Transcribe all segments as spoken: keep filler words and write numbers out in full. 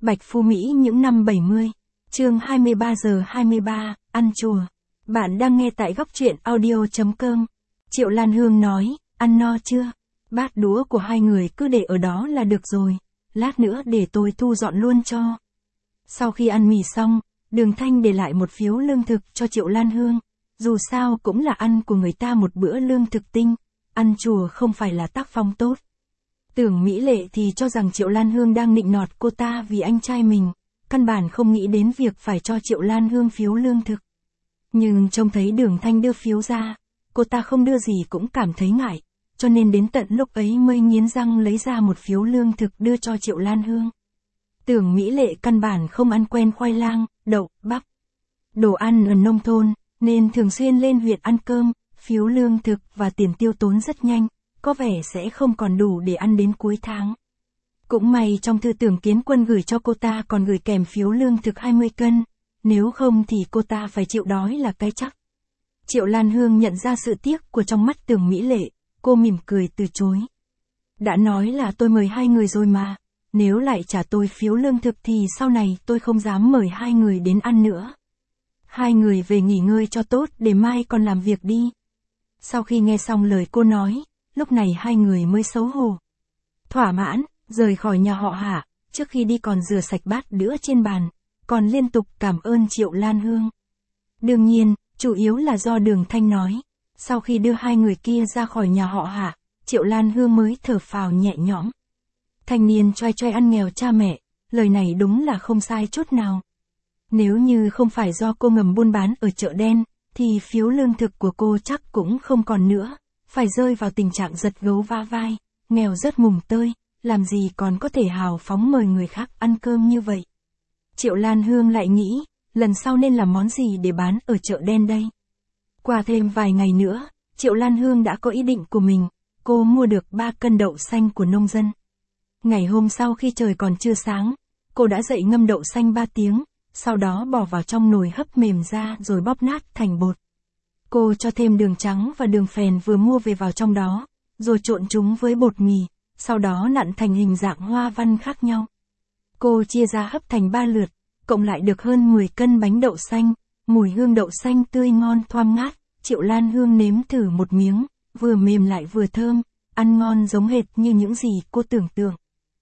Bạch Phu Mỹ những năm bảy mươi. Chương hai mươi ba giờ hai mươi ba, ăn chùa. Bạn đang nghe tại góc truyện audio chấm com. Triệu Lan Hương nói, ăn no chưa? Bát đũa của hai người cứ để ở đó là được rồi, lát nữa để tôi thu dọn luôn cho. Sau khi ăn mì xong, Đường Thanh để lại một phiếu lương thực cho Triệu Lan Hương. Dù sao cũng là ăn của người ta một bữa lương thực tinh, ăn chùa không phải là tác phong tốt. Tưởng Mỹ Lệ thì cho rằng Triệu Lan Hương đang nịnh nọt cô ta vì anh trai mình, căn bản không nghĩ đến việc phải cho Triệu Lan Hương phiếu lương thực. Nhưng trông thấy Đường Thanh đưa phiếu ra, cô ta không đưa gì cũng cảm thấy ngại, cho nên đến tận lúc ấy mới nghiến răng lấy ra một phiếu lương thực đưa cho Triệu Lan Hương. Tưởng Mỹ Lệ căn bản không ăn quen khoai lang, đậu, bắp. Đồ ăn ở nông thôn, nên thường xuyên lên huyện ăn cơm, phiếu lương thực và tiền tiêu tốn rất nhanh, có vẻ sẽ không còn đủ để ăn đến cuối tháng. Cũng may trong thư Tưởng Kiến Quân gửi cho cô ta còn gửi kèm phiếu lương thực hai mươi cân, nếu không thì cô ta phải chịu đói là cái chắc. Triệu Lan Hương nhận ra sự tiếc của trong mắt Tưởng Mỹ Lệ, cô mỉm cười từ chối. Đã nói là tôi mời hai người rồi mà, nếu lại trả tôi phiếu lương thực thì sau này tôi không dám mời hai người đến ăn nữa. Hai người về nghỉ ngơi cho tốt để mai còn làm việc đi. Sau khi nghe xong lời cô nói, lúc này hai người mới xấu hổ. Thỏa mãn, rời khỏi nhà họ Hạ, trước khi đi còn rửa sạch bát đũa trên bàn, còn liên tục cảm ơn Triệu Lan Hương. Đương nhiên, chủ yếu là do Đường Thanh nói. Sau khi đưa hai người kia ra khỏi nhà họ Hạ, Triệu Lan Hương mới thở phào nhẹ nhõm. Thanh niên choai choai ăn nghèo cha mẹ, lời này đúng là không sai chút nào. Nếu như không phải do cô ngầm buôn bán ở chợ đen, thì phiếu lương thực của cô chắc cũng không còn nữa, phải rơi vào tình trạng giật gấu va vai, nghèo rất mùng tơi, làm gì còn có thể hào phóng mời người khác ăn cơm như vậy. Triệu Lan Hương lại nghĩ, lần sau nên làm món gì để bán ở chợ đen đây. Qua thêm vài ngày nữa, Triệu Lan Hương đã có ý định của mình, cô mua được ba cân đậu xanh của nông dân. Ngày hôm sau khi trời còn chưa sáng, cô đã dậy ngâm đậu xanh ba tiếng, sau đó bỏ vào trong nồi hấp mềm ra rồi bóp nát thành bột. Cô cho thêm đường trắng và đường phèn vừa mua về vào trong đó, rồi trộn chúng với bột mì, sau đó nặn thành hình dạng hoa văn khác nhau. Cô chia ra hấp thành ba lượt, cộng lại được hơn mười cân bánh đậu xanh, mùi hương đậu xanh tươi ngon thoang ngát. Triệu Lan Hương nếm thử một miếng, vừa mềm lại vừa thơm, ăn ngon giống hệt như những gì cô tưởng tượng.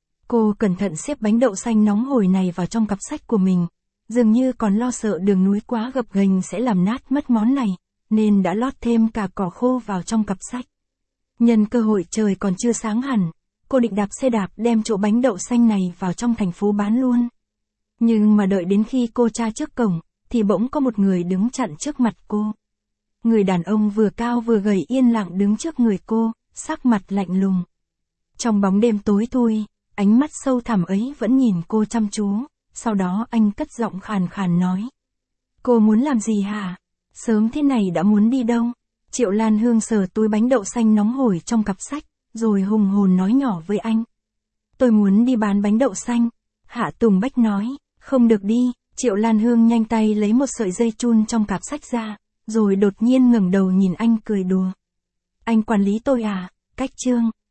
Cô cẩn thận xếp bánh đậu xanh nóng hổi này vào trong cặp sách của mình, dường như còn lo sợ đường núi quá gập ghềnh sẽ làm nát mất món này, nên đã lót thêm cả cỏ khô vào trong cặp sách. Nhân cơ hội trời còn chưa sáng hẳn, cô định đạp xe đạp đem chỗ bánh đậu xanh này vào trong thành phố bán luôn. Nhưng mà đợi đến khi cô tra trước cổng, thì bỗng có một người đứng chặn trước mặt cô. Người đàn ông vừa cao vừa gầy yên lặng đứng trước người cô, sắc mặt lạnh lùng. Trong bóng đêm tối thui, ánh mắt sâu thẳm ấy vẫn nhìn cô chăm chú, sau đó anh cất giọng khàn khàn nói. Cô muốn làm gì hả? Sớm thế này đã muốn đi đâu? Triệu Lan Hương sờ túi bánh đậu xanh nóng hổi trong cặp sách, rồi hùng hồn nói nhỏ với anh. Tôi muốn đi bán bánh đậu xanh. Hạ Tùng Bách nói, không được đi. Triệu Lan Hương nhanh tay lấy một sợi dây chun trong cặp sách ra, rồi đột nhiên ngẩng đầu nhìn anh cười đùa. Anh quản lý tôi à? Cách chương.